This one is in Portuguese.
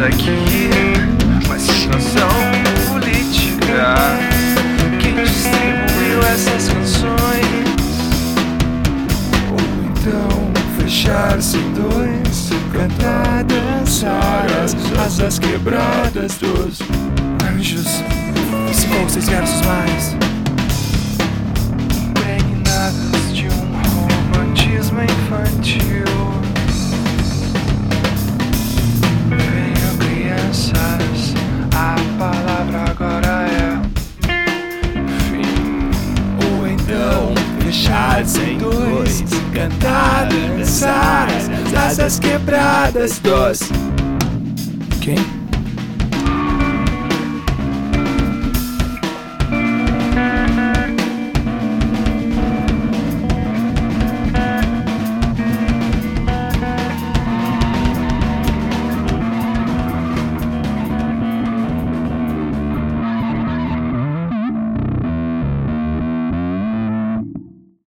aqui uma situação política. Quem distribuiu essas canções? Ou então fechar-se em dois, cantar, dançar as asas quebradas dos anjos, 5 ou 6 versos mais, impregnados de um romantismo infantil. Venham crianças, a palavra agora é fim. Ou então fechar-se em dois, cantar, dançar as asas quebradas dos... Quem?